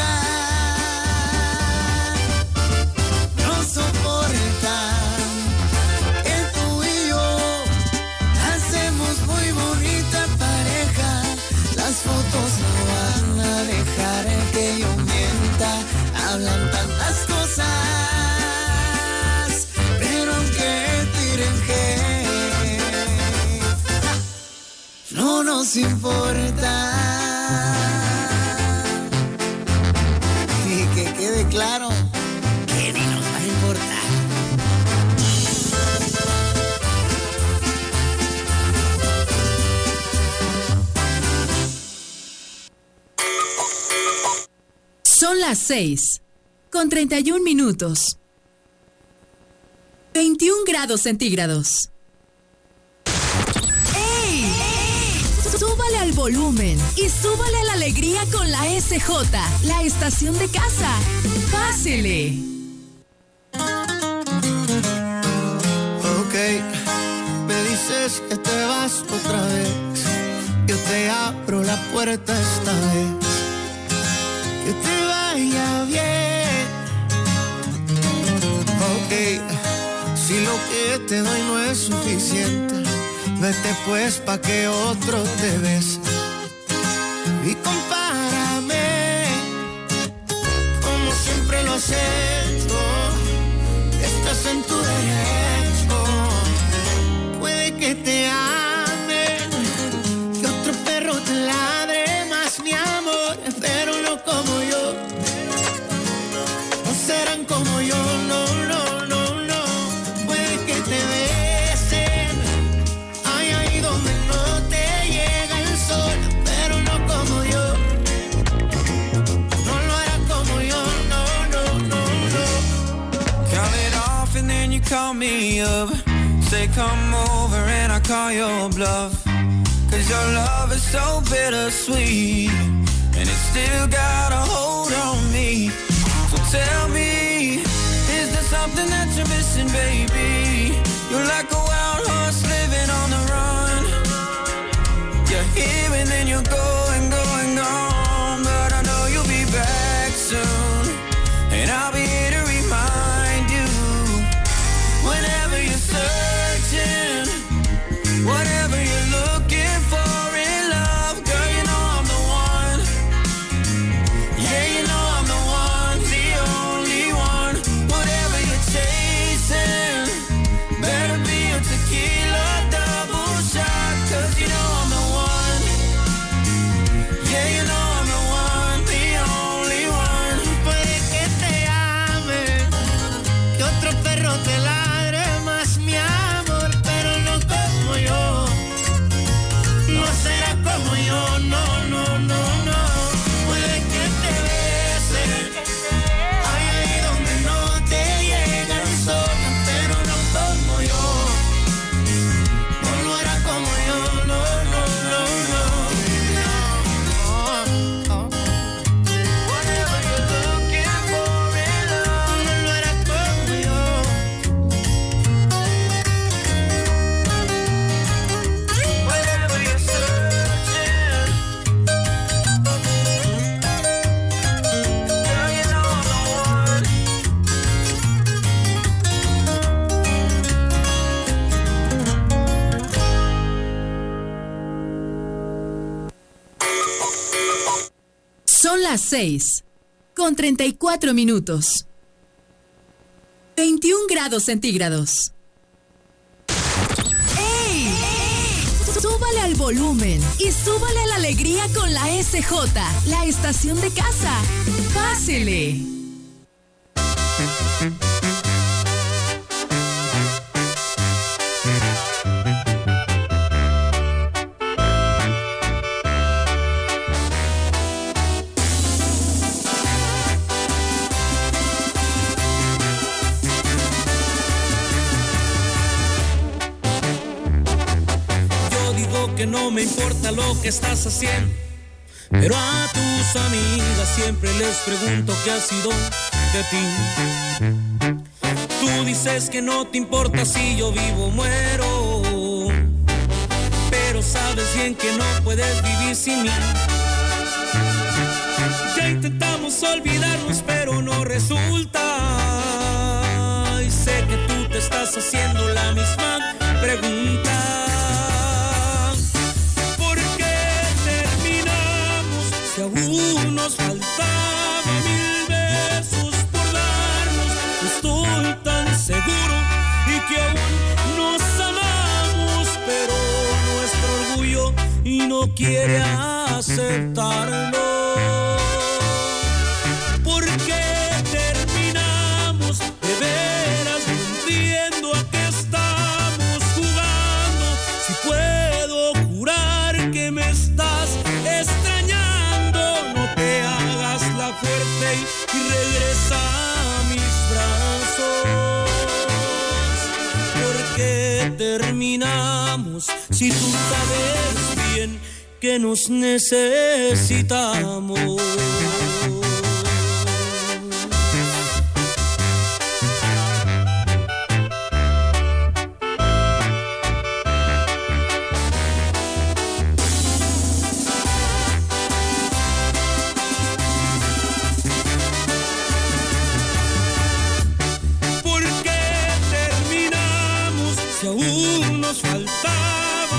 enojan. No soportan que tú y yo hacemos muy bonita pareja, las fotos no van a dejar que yo mienta. Hablan tantas cosas, pero aunque tiren hate, no nos importa. Y que quede claro que ni nos va a importar. Son las 6:31. 21 grados centígrados. ¡Ey! Súbale al volumen y súbale a la alegría con la SJ, la estación de casa. Pásele. Ok, me dices que te vas otra vez. Yo te abro la puerta esta vez. Que te vaya bien. Ok, si lo que te doy no es suficiente, Vete pues pa' que otro te bese y compárame como siempre lo has hecho. Estás en tu derecho. Puede que te amen, que otro perro te ladre más, mi amor, pero no como yo. No serán como yo, no, no, no, no. Puede que te besen ahí donde no te llega el sol, pero no como yo. No lo hará como yo, no, no, no, no. Count it off and then you call me up. Say come over and I call your bluff. 'Cause your love is so bittersweet, and it still got a hold on me. So tell me, is there something that you're missing, baby? You're like a wild horse living on the run. You're here and then you're going, going, gone. But I know you'll be back soon, and I'll be here to remind you. Whenever you're searching, whatever you're looking for in love, girl, you know I'm the one. Yeah, you know I'm the one, the only one. Whatever you're chasing, better be a tequila double shot, 'cause you know I'm the one. Yeah, you know I'm the one, the only one. Puede que te ame, que otro perro te ladre más, mi amor, pero no como yo. No será como yo, no, no, no, no. Puede que te besen ahí donde no te llega el sol, pero no como yo. No lo hará como yo, no, no, no, no. Whatever you're looking for in love, no lo hará como yo. Whatever you're searching, girl, you know I'm the one. Son las 6:34. 21 grados centígrados. ¡Ey! Súbale al volumen y súbale a la alegría con la SJ, la estación de casa. Pásele. Yo digo que no me importa lo que estás haciendo, pero a tus amigas siempre les pregunto qué ha sido de ti. Tú dices que no te importa si yo vivo o muero, pero sabes bien que no puedes vivir sin mí. Ya intentamos olvidarnos, pero no resulta. Y sé que tú te estás haciendo la misma pregunta. ¿Por qué terminamos si aún nos faltaban 1000 besos por darnos? Estoy tan seguro y que aún nos amamos, pero nuestro orgullo y no quiere aceptarlo. ¿Por qué terminamos? De veras no entiendo a qué estamos jugando. Si puedo jurar que me estás extrañando, no te hagas la fuerte y regresa a mis brazos. ¿Por qué terminamos si tú sabes bien que nos necesitamos? Si aún nos faltaba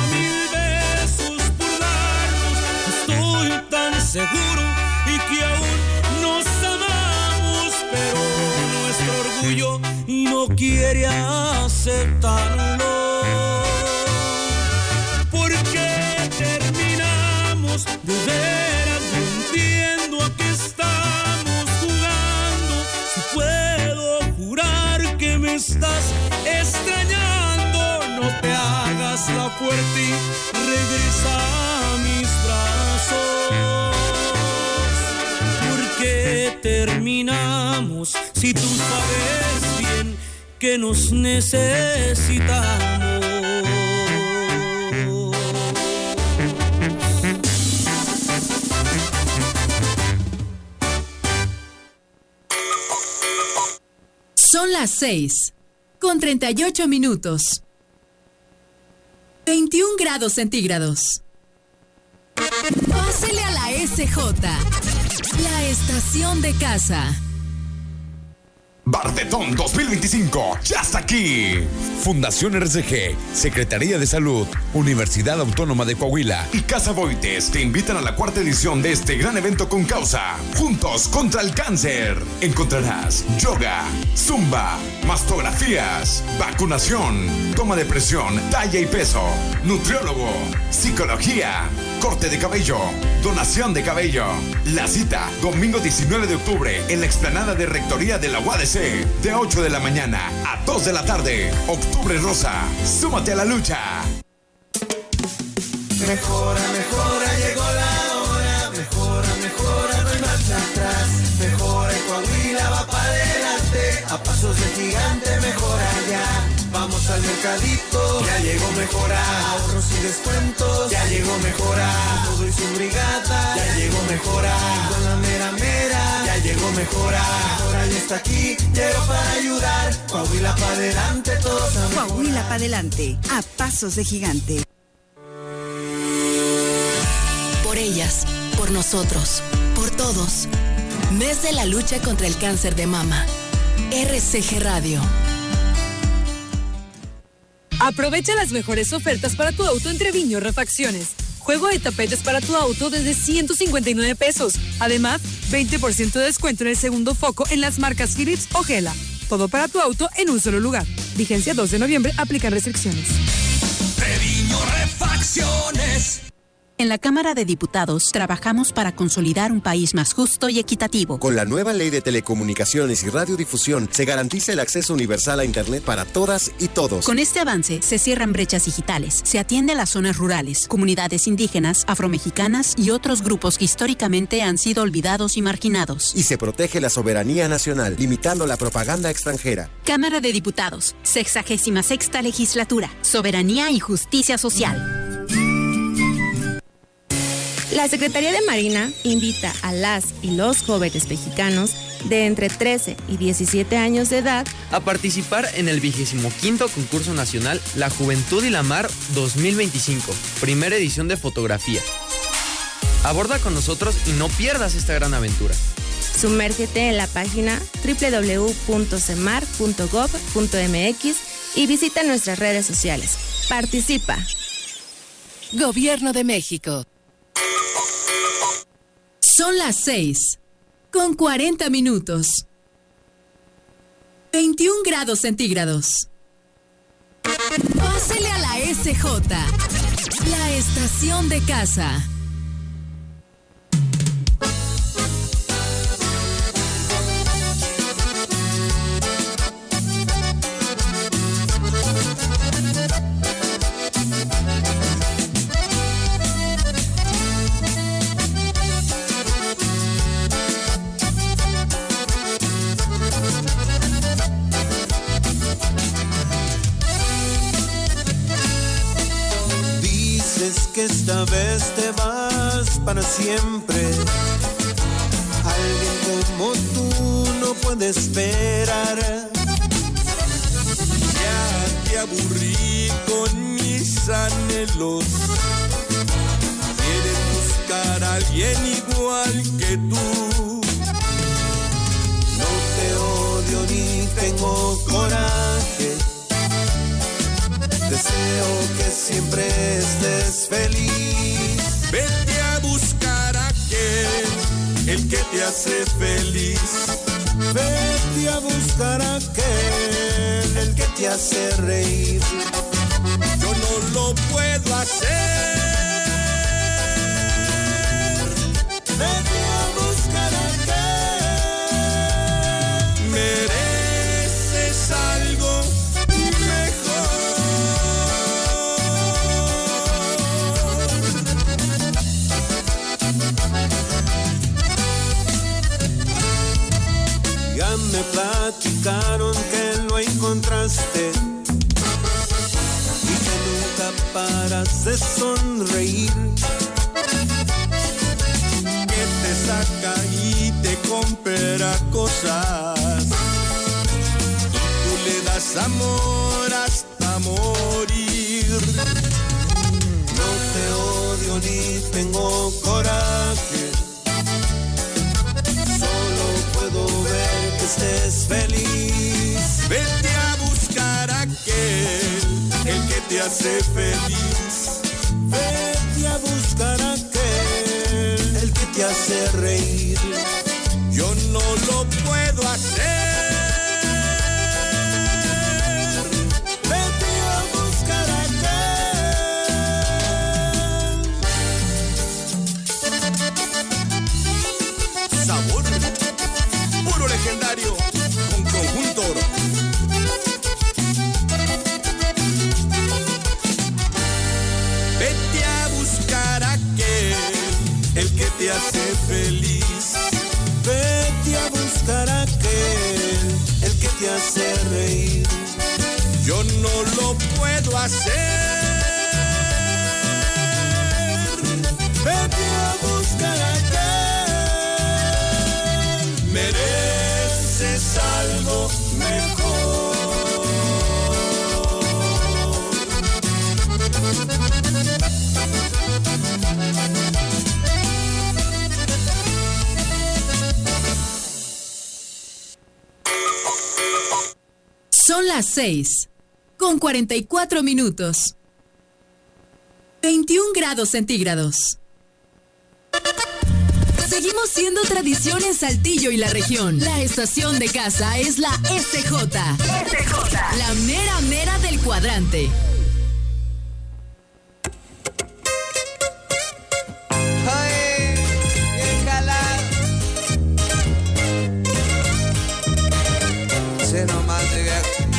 seguro y que aún nos amamos, pero nuestro orgullo no quiere aceptarlo. ¿Por qué terminamos? De veras no entiendo a qué estamos jugando. Si puedo jurar que me estás extrañando, no te hagas la fuerte y regresa a mis brazos. ¿Por qué terminamos si tú sabes bien que nos necesitamos? Son las 6:38. 21 grados centígrados. Pásele a la SJ, la estación de casa. Bardetón 2025, ya está aquí. Fundación RCG, Secretaría de Salud, Universidad Autónoma de Coahuila y Casa Boites te invitan a la 4ª edición de este gran evento con causa Juntos contra el Cáncer. Encontrarás yoga, zumba, mastografías, vacunación, toma de presión, talla y peso, nutriólogo, psicología, corte de cabello, donación de cabello. La cita, domingo 19 de octubre en la explanada de Rectoría de la UADC, de 8 de la mañana a 2 de la tarde. Octubre Rosa, súmate a la lucha. Mejora, mejora, llegó la hora. Mejora, mejora, no hay marcha atrás. Mejora y Coahuila va para adelante. A pasos de gigante, mejora ya. Vamos al mercadito, ya llegó Mejora. Ahorros y descuentos, ya llegó Mejora. Todo y su brigada, ya llegó Mejora. Con la mera mera, ya llegó Mejora. Ahora ya está aquí, llegó para ayudar. Coahuila para adelante, todos a mejorar. Coahuila para adelante, a pasos de gigante. Por ellas, por nosotros, por todos. Mes de la lucha contra el cáncer de mama. RCG Radio. Aprovecha las mejores ofertas para tu auto en Treviño Refacciones. Juego de tapetes para tu auto desde 159 pesos. Además, 20% de descuento en el segundo foco en las marcas Philips o Gela. Todo para tu auto en un solo lugar. Vigencia 2 de noviembre. Aplican restricciones. Treviño Refacciones. En la Cámara de Diputados trabajamos para consolidar un país más justo y equitativo. Con la nueva Ley de Telecomunicaciones y Radiodifusión se garantiza el acceso universal a Internet para todas y todos. Con este avance se cierran brechas digitales, se atiende a las zonas rurales, comunidades indígenas, afromexicanas y otros grupos que históricamente han sido olvidados y marginados. Y se protege la soberanía nacional, limitando la propaganda extranjera. Cámara de Diputados, 66ª Legislatura, Soberanía y Justicia Social. La Secretaría de Marina invita a las y los jóvenes mexicanos de entre 13 y 17 años de edad a participar en el 25º Concurso Nacional La Juventud y la Mar 2025, primera edición de fotografía. Aborda con nosotros y no pierdas esta gran aventura. Sumérgete en la página www.cemar.gov.mx y visita nuestras redes sociales. Participa. Gobierno de México. Son las 6:40. 21 grados centígrados. Pásele a la SJ, la estación de casa. Que esta vez te vas para siempre. Alguien como tú no puede esperar. Ya te aburrí con mis anhelos. Quieres buscar a alguien igual que tú. No te odio ni tengo coraje. Deseo que siempre estés feliz. Vete a buscar a aquel el que te hace feliz. Vete a buscar aquel, el que te hace reír. Yo no lo puedo hacer. Vete a buscar aquel. Mereces algo mejor. Ya me platicaron que lo encontraste y que nunca paras de sonreír, que te saca y te compra cosas y tú le das amor hasta morir. No te odio ni tengo coraje, solo puedo ver que estés feliz. Vete a buscar aquel, el que te hace feliz. Vete a buscar aquel, el que te hace reír. Yo no lo puedo hacer. Vete a buscar aquel. Sabor puro legendario con Conjunto Oro. Vete a buscar aquel, el que te hace feliz. Vete a buscar aquel, el que te hace reír. Yo no lo puedo hacer. Vete a buscar aquel. Mereces algo mejor. Son las 6:44. 21 grados centígrados. Seguimos siendo tradición en Saltillo y la región. La estación de casa es la SJ. La mera mera del cuadrante. Se nomás llegué.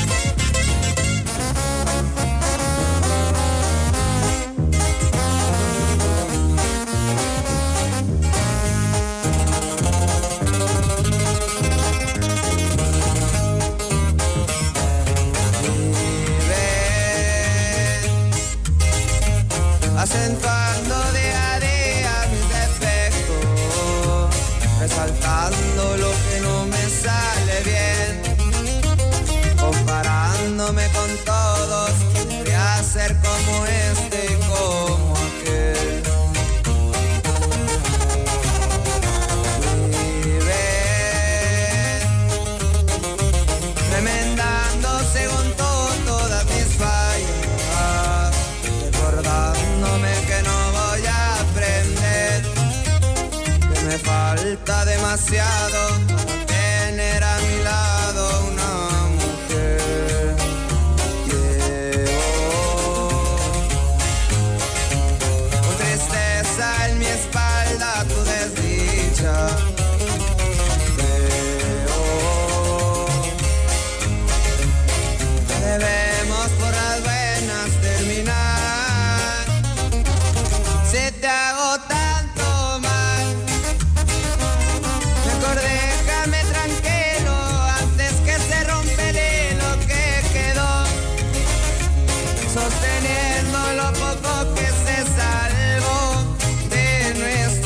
Acentuando día a día mis defectos, resaltando lo que no me sale bien, comparándome con todos, quería ser como este y como aquel. Vive remendando según todas mis fallas, recordándome que no voy a aprender, que me falta demasiado para tener a mi lado una mujer. Con tristeza en mi espalda tu desdicha. Debemos por las buenas terminar. Si te hago tanto mal, mejor déjame tranquilo antes que se rompe el hilo que quedó, sosteniendo lo poco que se salvó de nuestra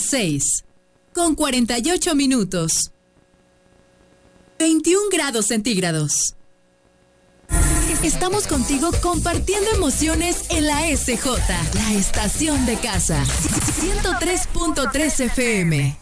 6, con 48 minutos. 21 grados centígrados. Estamos contigo compartiendo emociones en la SJ, la estación de casa. 103.3 FM.